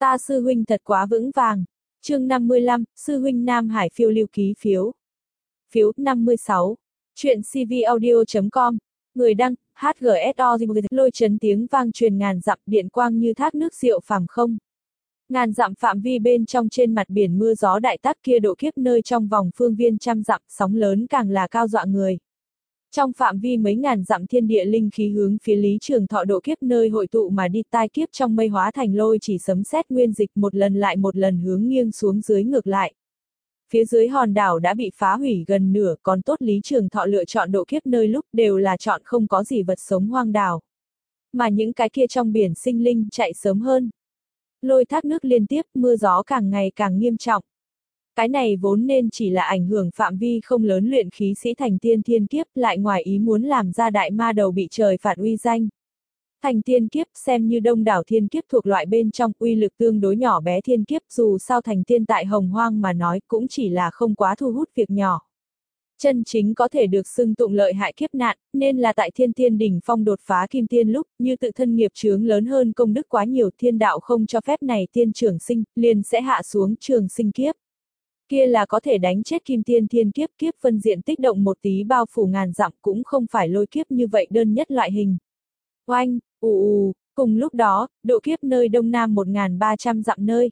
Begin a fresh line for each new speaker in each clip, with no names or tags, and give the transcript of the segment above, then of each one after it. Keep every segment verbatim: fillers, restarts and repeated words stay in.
Ta sư huynh thật quá vững vàng. Chương năm mươi lăm, sư huynh Nam Hải phiêu lưu ký phiếu. Phiếu năm mươi sáu. Chuyện cvaudio chấm com. Người đăng, hát giê ét o lôi chấn tiếng vang truyền ngàn dặm, điện quang như thác nước diệu phàm không. Ngàn dặm phạm vi bên trong trên mặt biển mưa gió đại tác kia độ kiếp nơi trong vòng phương viên trăm dặm, sóng lớn càng là cao dọa người. Trong phạm vi mấy ngàn dặm thiên địa linh khí hướng phía Lý Trường Thọ độ kiếp nơi hội tụ mà đi, tai kiếp trong mây hóa thành lôi chỉ sấm sét nguyên dịch một lần lại một lần hướng nghiêng xuống dưới ngược lại. Phía dưới hòn đảo đã bị phá hủy gần nửa, còn tốt Lý Trường Thọ lựa chọn độ kiếp nơi lúc đều là chọn không có gì vật sống hoang đảo. Mà những cái kia trong biển sinh linh chạy sớm hơn. Lôi thác nước liên tiếp, mưa gió càng ngày càng nghiêm trọng. Cái này vốn nên chỉ là ảnh hưởng phạm vi không lớn luyện khí sĩ thành tiên thiên kiếp, lại ngoài ý muốn làm ra đại ma đầu bị trời phạt uy danh. Thành tiên kiếp xem như đông đảo thiên kiếp thuộc loại bên trong, uy lực tương đối nhỏ bé thiên kiếp, dù sao thành tiên tại hồng hoang mà nói cũng chỉ là không quá thu hút việc nhỏ. Chân chính có thể được xưng tụng lợi hại kiếp nạn, nên là tại thiên tiên đỉnh phong đột phá kim tiên lúc, như tự thân nghiệp chướng lớn hơn công đức quá nhiều, thiên đạo không cho phép này tiên trường sinh, liền sẽ hạ xuống trường sinh kiếp. Kia là có thể đánh chết kim tiên thiên kiếp, kiếp phân diện tích động một tí bao phủ ngàn dặm, cũng không phải lôi kiếp như vậy đơn nhất loại hình. Oanh, ù ù, cùng lúc đó, độ kiếp nơi đông nam một nghìn ba trăm dặm nơi.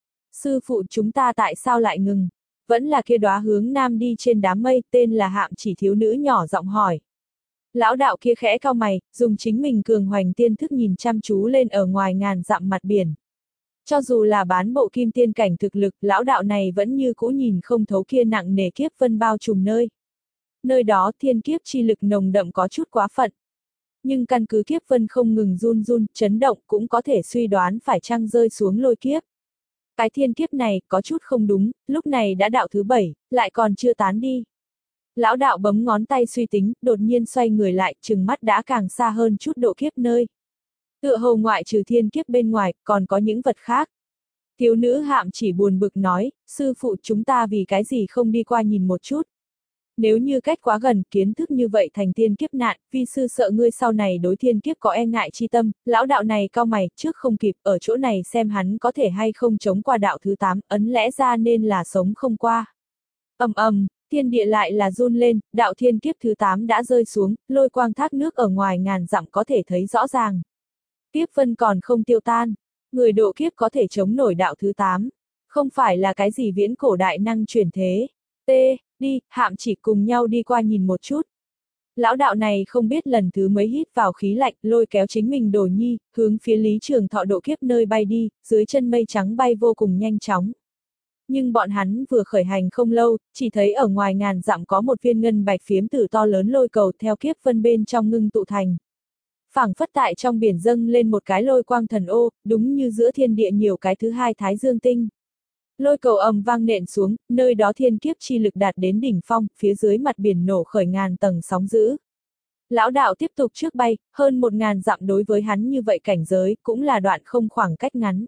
Sư phụ chúng ta tại sao lại ngừng? Vẫn là kia đóa hướng nam đi trên đám mây, tên là Hạm Chỉ thiếu nữ nhỏ giọng hỏi. Lão đạo kia khẽ cau mày, dùng chính mình cường hoành tiên thức nhìn chăm chú lên ở ngoài ngàn dặm mặt biển. Cho dù là bán bộ kim tiên cảnh thực lực, lão đạo này vẫn như cũ nhìn không thấu kia nặng nề kiếp vân bao trùm nơi. Nơi đó thiên kiếp chi lực nồng đậm có chút quá phận. Nhưng căn cứ kiếp vân không ngừng run run, chấn động cũng có thể suy đoán phải chăng rơi xuống lôi kiếp. Cái thiên kiếp này có chút không đúng, lúc này đã đạo thứ bảy, lại còn chưa tán đi. Lão đạo bấm ngón tay suy tính, đột nhiên xoay người lại, trừng mắt đã càng xa hơn chút độ kiếp nơi. Tựa hồ ngoại trừ thiên kiếp bên ngoài, còn có những vật khác. Thiếu nữ Hạm Chỉ buồn bực nói, sư phụ chúng ta vì cái gì không đi qua nhìn một chút. Nếu như cách quá gần, kiến thức như vậy thành tiên kiếp nạn, vi sư sợ ngươi sau này đối thiên kiếp có e ngại chi tâm, lão đạo này cau mày, trước không kịp, ở chỗ này xem hắn có thể hay không chống qua đạo thứ tám, ấn lẽ ra nên là sống không qua. Ầm ầm, thiên địa lại là run lên, đạo thiên kiếp thứ tám đã rơi xuống, lôi quang thác nước ở ngoài ngàn dặm có thể thấy rõ ràng. Kiếp vân còn không tiêu tan, người độ kiếp có thể chống nổi đạo thứ tám, không phải là cái gì viễn cổ đại năng chuyển thế. T, đi, Hạm Chỉ cùng nhau đi qua nhìn một chút. Lão đạo này không biết lần thứ mấy hít vào khí lạnh, lôi kéo chính mình Đồ Nhi, hướng phía Lý Trường Thọ độ kiếp nơi bay đi, dưới chân mây trắng bay vô cùng nhanh chóng. Nhưng bọn hắn vừa khởi hành không lâu, chỉ thấy ở ngoài ngàn dặm có một viên ngân bạch phiếm tử to lớn lôi cầu theo kiếp vân bên trong ngưng tụ thành. Phảng phất tại trong biển dâng lên một cái lôi quang thần ô, đúng như giữa thiên địa nhiều cái thứ hai thái dương tinh. Lôi cầu ầm vang nện xuống, nơi đó thiên kiếp chi lực đạt đến đỉnh phong, phía dưới mặt biển nổ khởi ngàn tầng sóng dữ. Lão đạo tiếp tục trước bay, hơn một ngàn dặm đối với hắn như vậy cảnh giới, cũng là đoạn không khoảng cách ngắn.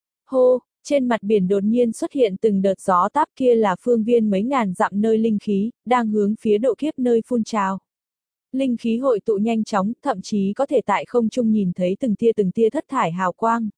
Hô, trên mặt biển đột nhiên xuất hiện từng đợt gió táp, kia là phương viên mấy ngàn dặm nơi linh khí, đang hướng phía độ kiếp nơi phun trào. Linh khí hội tụ nhanh chóng, thậm chí có thể tại không trung nhìn thấy từng tia từng tia thất thải hào quang.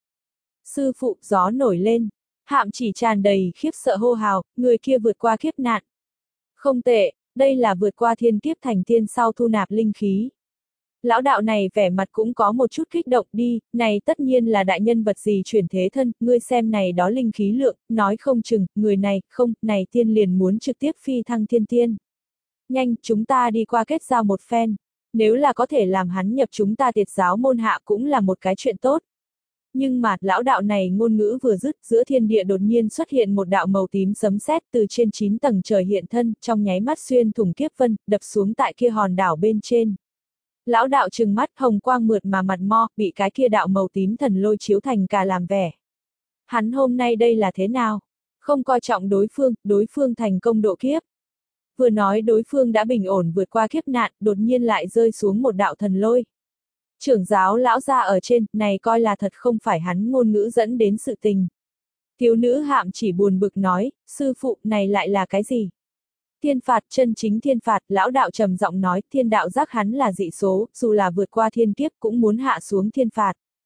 Sư phụ, gió nổi lên. Hạm Chỉ tràn đầy khiếp sợ hô hào, người kia vượt qua kiếp nạn. Không tệ, đây là vượt qua thiên kiếp thành tiên sau thu nạp linh khí. Lão đạo này vẻ mặt cũng có một chút kích động, đi, này tất nhiên là đại nhân vật gì chuyển thế thân, ngươi xem này đó linh khí lượng, nói không chừng, người này, không, này tiên liền muốn trực tiếp phi thăng thiên tiên. Nhanh, chúng ta đi qua kết giao một phen, nếu là có thể làm hắn nhập chúng ta Tiệt giáo môn hạ cũng là một cái chuyện tốt. Nhưng mà, lão đạo này ngôn ngữ vừa dứt, giữa thiên địa đột nhiên xuất hiện một đạo màu tím sấm sét từ trên chín tầng trời hiện thân, trong nháy mắt xuyên thủng kiếp vân, đập xuống tại kia hòn đảo bên trên. Lão đạo trừng mắt, hồng quang mượt mà mặt mo, bị cái kia đạo màu tím thần lôi chiếu thành cả làm vẻ. Hắn hôm nay đây là thế nào? Không coi trọng đối phương, đối phương thành công độ kiếp. Vừa nói đối phương đã bình ổn vượt qua kiếp nạn, đột nhiên lại rơi xuống một đạo thần lôi. Trưởng giáo lão gia ở trên, này coi là thật không phải hắn ngôn ngữ dẫn đến sự tình. Thiếu nữ Hạm Chỉ buồn bực nói, sư phụ, này lại là cái gì? Thiên phạt, chân chính thiên phạt, lão đạo trầm giọng nói, thiên đạo giác hắn là dị số, dù là vượt qua thiên kiếp cũng muốn hạ xuống thiên phạt.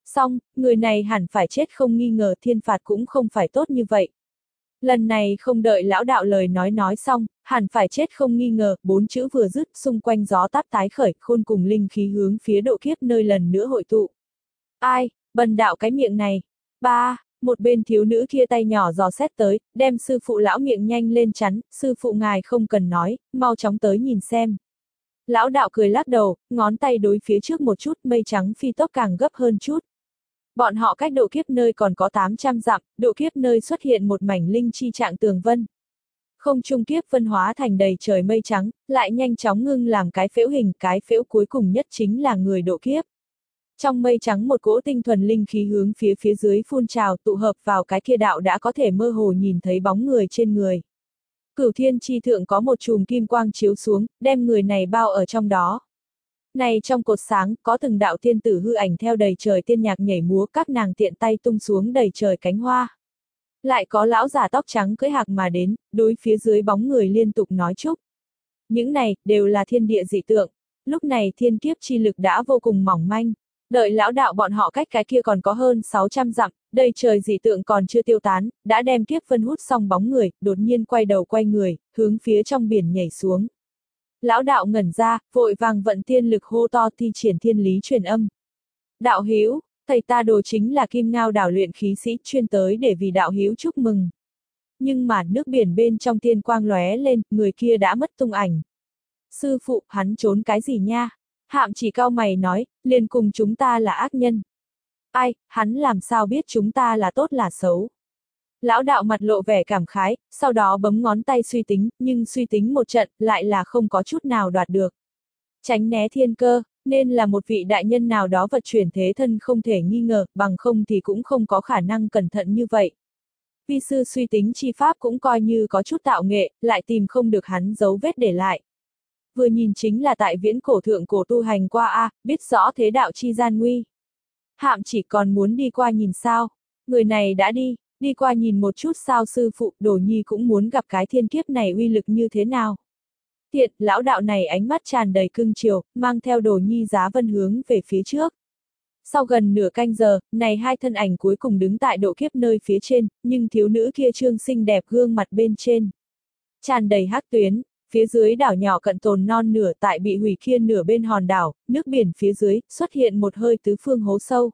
Xong, người này hẳn phải chết không nghi ngờ, thiên phạt cũng không phải tốt như vậy. Lần này không đợi lão đạo lời nói nói xong, hẳn phải chết không nghi ngờ, bốn chữ vừa dứt, xung quanh gió táp tái khởi, khôn cùng linh khí hướng phía độ kiếp nơi lần nữa hội tụ. Ai, bần đạo cái miệng này. Ba, một bên thiếu nữ kia tay nhỏ dò xét tới, đem sư phụ lão miệng nhanh lên chắn, sư phụ ngài không cần nói, mau chóng tới nhìn xem. Lão đạo cười lắc đầu, ngón tay đối phía trước một chút, mây trắng phi tốc càng gấp hơn chút. Bọn họ cách độ kiếp nơi còn có tám trăm dặm, độ kiếp nơi xuất hiện một mảnh linh chi trạng tường vân. Không trung kiếp vân hóa thành đầy trời mây trắng, lại nhanh chóng ngưng làm cái phễu hình, cái phễu cuối cùng nhất chính là người độ kiếp. Trong mây trắng một cỗ tinh thuần linh khí hướng phía phía dưới phun trào, tụ hợp vào cái kia đạo đã có thể mơ hồ nhìn thấy bóng người trên người. Cửu thiên chi thượng có một chùm kim quang chiếu xuống, đem người này bao ở trong đó. Này trong cột sáng, có từng đạo tiên tử hư ảnh theo đầy trời tiên nhạc nhảy múa, các nàng tiện tay tung xuống đầy trời cánh hoa. Lại có lão già tóc trắng cưỡi hạc mà đến, đối phía dưới bóng người liên tục nói chúc. Những này, đều là thiên địa dị tượng. Lúc này thiên kiếp chi lực đã vô cùng mỏng manh. Đợi lão đạo bọn họ cách cái kia còn có hơn sáu trăm dặm, đầy trời dị tượng còn chưa tiêu tán, đã đem kiếp vân hút xong bóng người, đột nhiên quay đầu quay người, hướng phía trong biển nhảy xuống. Lão đạo ngẩn ra, vội vàng vận tiên lực hô to thi triển thiên lý truyền âm. Đạo hữu, thầy ta đồ chính là Kim Ngao đảo luyện khí sĩ chuyên tới để vì đạo hữu chúc mừng. Nhưng mà nước biển bên trong tiên quang lóe lên, người kia đã mất tung ảnh. Sư phụ, hắn trốn cái gì nha? Hạm chỉ cau mày nói, liền cùng chúng ta là ác nhân. Ai, hắn làm sao biết chúng ta là tốt là xấu? Lão đạo mặt lộ vẻ cảm khái, sau đó bấm ngón tay suy tính, nhưng suy tính một trận, lại là không có chút nào đoạt được. Tránh né thiên cơ, nên là một vị đại nhân nào đó vật chuyển thế thân không thể nghi ngờ, bằng không thì cũng không có khả năng cẩn thận như vậy. Vi sư suy tính chi pháp cũng coi như có chút tạo nghệ, lại tìm không được hắn dấu vết để lại. Vừa nhìn chính là tại viễn cổ thượng cổ tu hành qua a, biết rõ thế đạo chi gian nguy. Hạm chỉ còn muốn đi qua nhìn sao? Người này đã đi, đi qua nhìn một chút sao sư phụ, Đồ Nhi cũng muốn gặp cái thiên kiếp này uy lực như thế nào. Thiệt, lão đạo này ánh mắt tràn đầy cưng chiều, mang theo Đồ Nhi giá vân hướng về phía trước. Sau gần nửa canh giờ, này hai thân ảnh cuối cùng đứng tại độ kiếp nơi phía trên, nhưng thiếu nữ kia trương xinh đẹp gương mặt bên trên. Tràn đầy hắc tuyến. Phía dưới đảo nhỏ cận tồn non nửa tại bị hủy kia nửa bên hòn đảo, nước biển phía dưới, xuất hiện một hơi tứ phương hố sâu.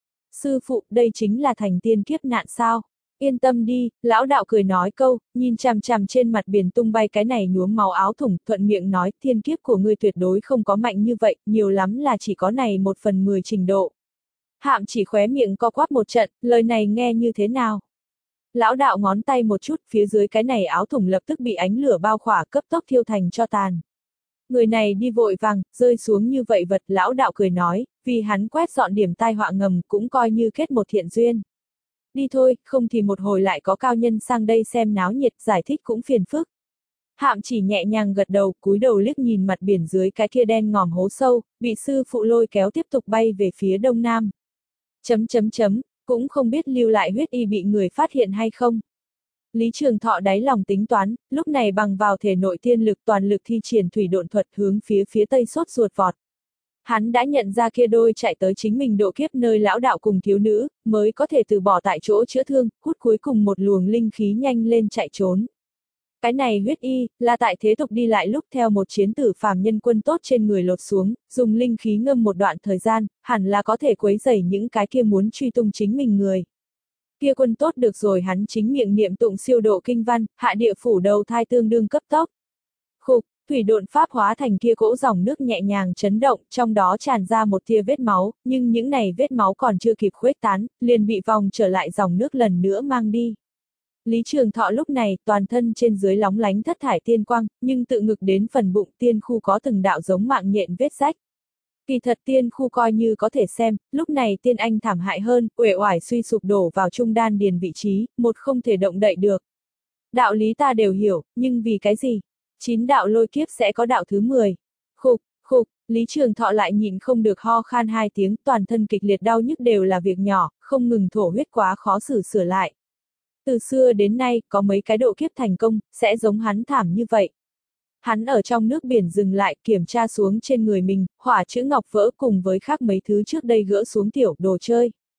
Sư phụ, đây chính là thành tiên kiếp nạn sao? Yên tâm đi, lão đạo cười nói câu, nhìn chằm chằm trên mặt biển tung bay cái này nhuốm máu áo thủng, thuận miệng nói, thiên kiếp của ngươi tuyệt đối không có mạnh như vậy, nhiều lắm là chỉ có này một phần mười trình độ. Hạm chỉ khóe miệng co quắp một trận, lời này nghe như thế nào? Lão đạo ngón tay một chút, phía dưới cái này áo thủng lập tức bị ánh lửa bao khỏa, cấp tốc thiêu thành cho tàn. Người này đi vội vàng, rơi xuống như vậy vật, lão đạo cười nói, vì hắn quét dọn điểm tai họa ngầm, cũng coi như kết một thiện duyên. Đi thôi, không thì một hồi lại có cao nhân sang đây xem náo nhiệt, giải thích cũng phiền phức. Hạm chỉ nhẹ nhàng gật đầu, cúi đầu liếc nhìn mặt biển dưới cái kia đen ngòm hố sâu, bị sư phụ lôi kéo tiếp tục bay về phía đông nam. Chấm chấm chấm. Cũng không biết lưu lại huyết y bị người phát hiện hay không. Lý Trường Thọ đáy lòng tính toán, lúc này bằng vào thể nội tiên lực toàn lực thi triển thủy độn thuật hướng phía phía tây sốt ruột vọt. Hắn đã nhận ra kia đôi chạy tới chính mình độ kiếp nơi lão đạo cùng thiếu nữ, mới có thể từ bỏ tại chỗ chữa thương, hút cuối cùng một luồng linh khí nhanh lên chạy trốn. Cái này huyết y, là tại thế tục đi lại lúc theo một chiến tử phàm nhân quân tốt trên người lột xuống, dùng linh khí ngâm một đoạn thời gian, hẳn là có thể quấy rầy những cái kia muốn truy tung chính mình người. Kia quân tốt được rồi hắn chính miệng niệm tụng siêu độ kinh văn, hạ địa phủ đầu thai tương đương cấp tốc. Khục, thủy độn pháp hóa thành kia cỗ dòng nước nhẹ nhàng chấn động, trong đó tràn ra một tia vết máu, nhưng những này vết máu còn chưa kịp khuếch tán, liền bị vòng trở lại dòng nước lần nữa mang đi. Lý Trường Thọ lúc này, toàn thân trên dưới lóng lánh thất thải tiên quang, nhưng tự ngực đến phần bụng tiên khu có từng đạo giống mạng nhện vết rách. Kỳ thật tiên khu coi như có thể xem, lúc này tiên anh thảm hại hơn, uể oải suy sụp đổ vào trung đan điền vị trí, một không thể động đậy được. Đạo lý ta đều hiểu, nhưng vì cái gì? Chín đạo lôi kiếp sẽ có đạo thứ mười. Khục, khục, Lý Trường Thọ lại nhịn không được ho khan hai tiếng, toàn thân kịch liệt đau nhức đều là việc nhỏ, không ngừng thổ huyết quá khó xử sửa lại. Từ xưa đến nay, có mấy cái độ kiếp thành công, sẽ giống hắn thảm như vậy. Hắn ở trong nước biển dừng lại, kiểm tra xuống trên người mình, hỏa chữ ngọc vỡ cùng với khác mấy thứ trước đây gỡ xuống tiểu đồ chơi.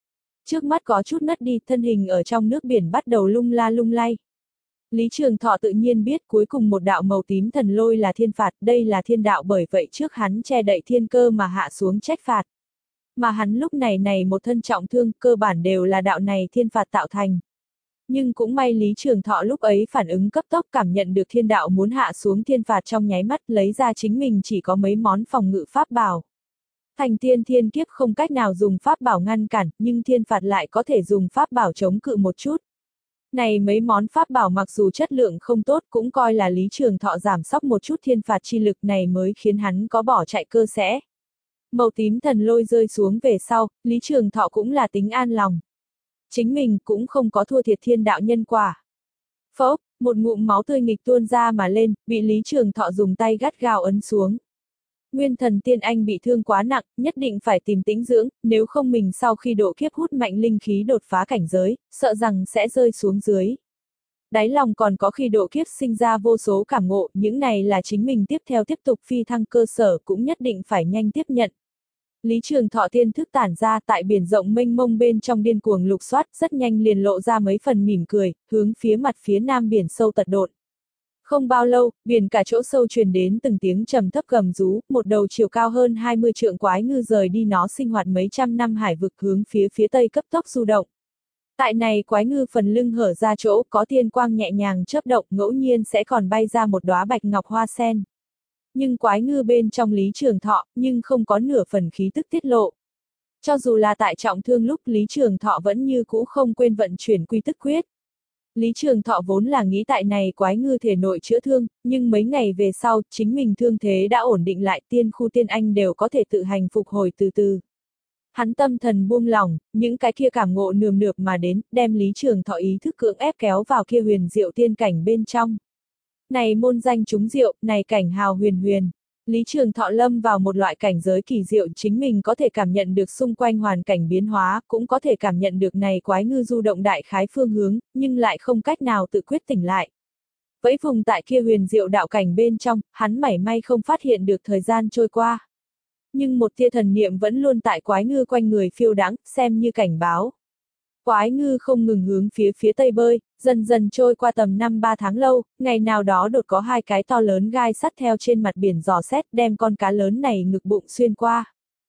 Trước mắt có chút ngất đi, thân hình ở trong nước biển bắt đầu lung la lung lay. Lý Trường Thọ tự nhiên biết cuối cùng một đạo màu tím thần lôi là thiên phạt, đây là thiên đạo, bởi vậy trước hắn che đậy thiên cơ mà hạ xuống trách phạt. Mà hắn lúc này này một thân trọng thương, cơ bản đều là đạo này thiên phạt tạo thành. Nhưng cũng may Lý Trường Thọ lúc ấy phản ứng cấp tốc, cảm nhận được thiên đạo muốn hạ xuống thiên phạt trong nháy mắt, lấy ra chính mình chỉ có mấy món phòng ngự pháp bảo. Thành tiên thiên kiếp không cách nào dùng pháp bảo ngăn cản, nhưng thiên phạt lại có thể dùng pháp bảo chống cự một chút. Này mấy món pháp bảo mặc dù chất lượng không tốt, cũng coi là Lý Trường Thọ giảm sóc một chút thiên phạt chi lực, này mới khiến hắn có bỏ chạy cơ sẽ. Màu tím thần lôi rơi xuống về sau, Lý Trường Thọ cũng là tính an lòng. Chính mình cũng không có thua thiệt thiên đạo nhân quả. Phốc, một ngụm máu tươi nghịch tuôn ra mà lên, bị Lý Trường Thọ dùng tay gắt gao ấn xuống. Nguyên thần tiên anh bị thương quá nặng, nhất định phải tìm tĩnh dưỡng, nếu không mình sau khi độ kiếp hút mạnh linh khí đột phá cảnh giới, sợ rằng sẽ rơi xuống dưới. Đáy lòng còn có khi độ kiếp sinh ra vô số cảm ngộ, những này là chính mình tiếp theo tiếp tục phi thăng cơ sở, cũng nhất định phải nhanh tiếp nhận. Lý Trường Thọ tiên thức tản ra tại biển rộng mênh mông bên trong điên cuồng lục soát, rất nhanh liền lộ ra mấy phần mỉm cười, hướng phía mặt phía nam biển sâu tật độn. Không bao lâu, biển cả chỗ sâu truyền đến từng tiếng trầm thấp gầm rú, một đầu chiều cao hơn hai mươi trượng quái ngư rời đi nó sinh hoạt mấy trăm năm hải vực hướng phía phía tây cấp tốc du động. Tại này quái ngư phần lưng hở ra chỗ có tiên quang nhẹ nhàng chớp động, ngẫu nhiên sẽ còn bay ra một đóa bạch ngọc hoa sen. Nhưng quái ngư bên trong Lý Trường Thọ, nhưng không có nửa phần khí tức tiết lộ. Cho dù là tại trọng thương lúc Lý Trường Thọ vẫn như cũ không quên vận chuyển quy tức quyết. Lý Trường Thọ vốn là nghĩ tại này quái ngư thể nội chữa thương, nhưng mấy ngày về sau, chính mình thương thế đã ổn định lại, tiên khu tiên anh đều có thể tự hành phục hồi từ từ. Hắn tâm thần buông lỏng, những cái kia cảm ngộ nườm nượp mà đến, đem Lý Trường Thọ ý thức cưỡng ép kéo vào kia huyền diệu tiên cảnh bên trong. Này môn danh chúng diệu, này cảnh hào huyền huyền. Lý Trường Thọ lâm vào một loại cảnh giới kỳ diệu, chính mình có thể cảm nhận được xung quanh hoàn cảnh biến hóa, cũng có thể cảm nhận được này quái ngư du động đại khái phương hướng, nhưng lại không cách nào tự quyết tỉnh lại. Vẫy vùng tại kia huyền diệu đạo cảnh bên trong, hắn mảy may không phát hiện được thời gian trôi qua. Nhưng một tia thần niệm vẫn luôn tại quái ngư quanh người phiêu đãng, xem như cảnh báo. Quái ngư không ngừng hướng phía phía tây bơi, dần dần trôi qua tầm năm ba tháng lâu, ngày nào đó đột có hai cái to lớn gai sắt theo trên mặt biển dò xét đem con cá lớn này ngực bụng xuyên qua.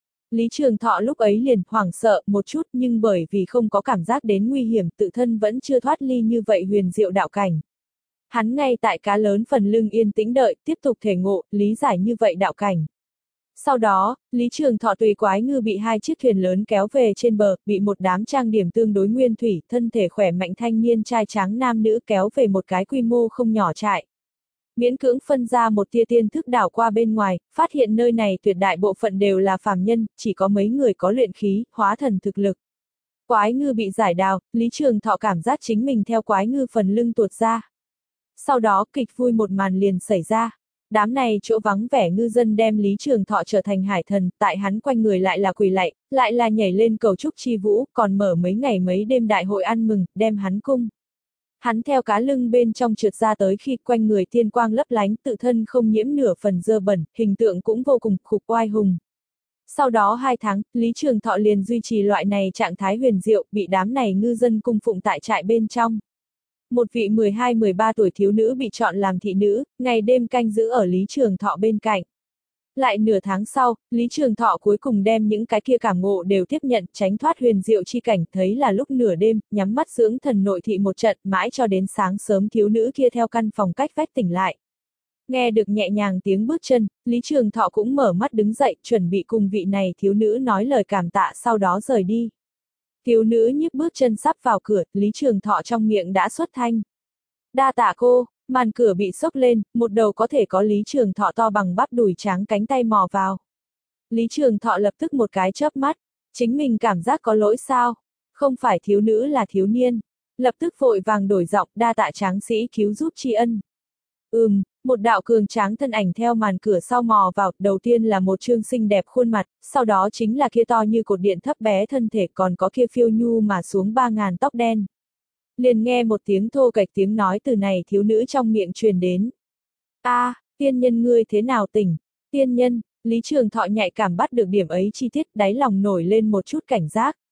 Lý Trường Thọ lúc ấy liền hoảng sợ một chút, nhưng bởi vì không có cảm giác đến nguy hiểm, tự thân vẫn chưa thoát ly như vậy huyền diệu đạo cảnh. Hắn ngay tại cá lớn phần lưng yên tĩnh đợi, tiếp tục thể ngộ, lý giải như vậy đạo cảnh. Sau đó, Lý Trường Thọ tùy quái ngư bị hai chiếc thuyền lớn kéo về trên bờ, bị một đám trang điểm tương đối nguyên thủy, thân thể khỏe mạnh thanh niên trai tráng nam nữ kéo về một cái quy mô không nhỏ trại. Miễn cưỡng phân ra một tia tiên thức đảo qua bên ngoài, phát hiện nơi này tuyệt đại bộ phận đều là phàm nhân, chỉ có mấy người có luyện khí, hóa thần thực lực. Quái ngư bị giải đào, Lý Trường Thọ cảm giác chính mình theo quái ngư phần lưng tuột ra. Sau đó kịch vui một màn liền xảy ra. Đám này chỗ vắng vẻ ngư dân đem Lý Trường Thọ trở thành hải thần, tại hắn quanh người lại là quỳ lạy, lại là nhảy lên cầu trúc chi vũ, còn mở mấy ngày mấy đêm đại hội ăn mừng, đem hắn cung. Hắn theo cá lưng bên trong trượt ra tới khi quanh người tiên quang lấp lánh, tự thân không nhiễm nửa phần dơ bẩn, hình tượng cũng vô cùng khục oai hùng. Sau đó hai tháng, Lý Trường Thọ liền duy trì loại này trạng thái huyền diệu, bị đám này ngư dân cung phụng tại trại bên trong. Một vị mười hai mười ba tuổi thiếu nữ bị chọn làm thị nữ, ngày đêm canh giữ ở Lý Trường Thọ bên cạnh. Lại nửa tháng sau, Lý Trường Thọ cuối cùng đem những cái kia cảm ngộ đều tiếp nhận, tránh thoát huyền diệu chi cảnh, thấy là lúc nửa đêm, nhắm mắt dưỡng thần nội thị một trận, mãi cho đến sáng sớm thiếu nữ kia theo căn phòng cách vách tỉnh lại. Nghe được nhẹ nhàng tiếng bước chân, Lý Trường Thọ cũng mở mắt đứng dậy, chuẩn bị cùng vị này thiếu nữ nói lời cảm tạ sau đó rời đi. Thiếu nữ nhíp bước chân sắp vào cửa, Lý Trường Thọ trong miệng đã xuất thanh. Đa tạ cô, màn cửa bị xốc lên, một đầu có thể có Lý Trường Thọ to bằng bắp đùi trắng cánh tay mò vào. Lý Trường Thọ lập tức một cái chớp mắt, chính mình cảm giác có lỗi sao? Không phải thiếu nữ là thiếu niên. Lập tức vội vàng đổi giọng, đa tạ tráng sĩ cứu giúp tri ân. Ừm, một đạo cường tráng thân ảnh theo màn cửa sau mò vào, đầu tiên là một trương xinh đẹp khuôn mặt, sau đó chính là kia to như cột điện thấp bé thân thể, còn có kia phiêu nhu mà xuống ba ngàn tóc đen. Liền nghe một tiếng thô kệch tiếng nói từ này thiếu nữ trong miệng truyền đến. A, à, tiên nhân ngươi thế nào tỉnh? Tiên nhân, Lý Trường Thọ nhạy cảm bắt được điểm ấy chi tiết, đáy lòng nổi lên một chút cảnh giác.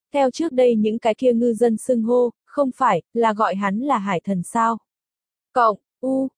Theo trước đây những cái kia ngư dân xưng hô, không phải, là gọi hắn là hải thần sao. Cộng, u,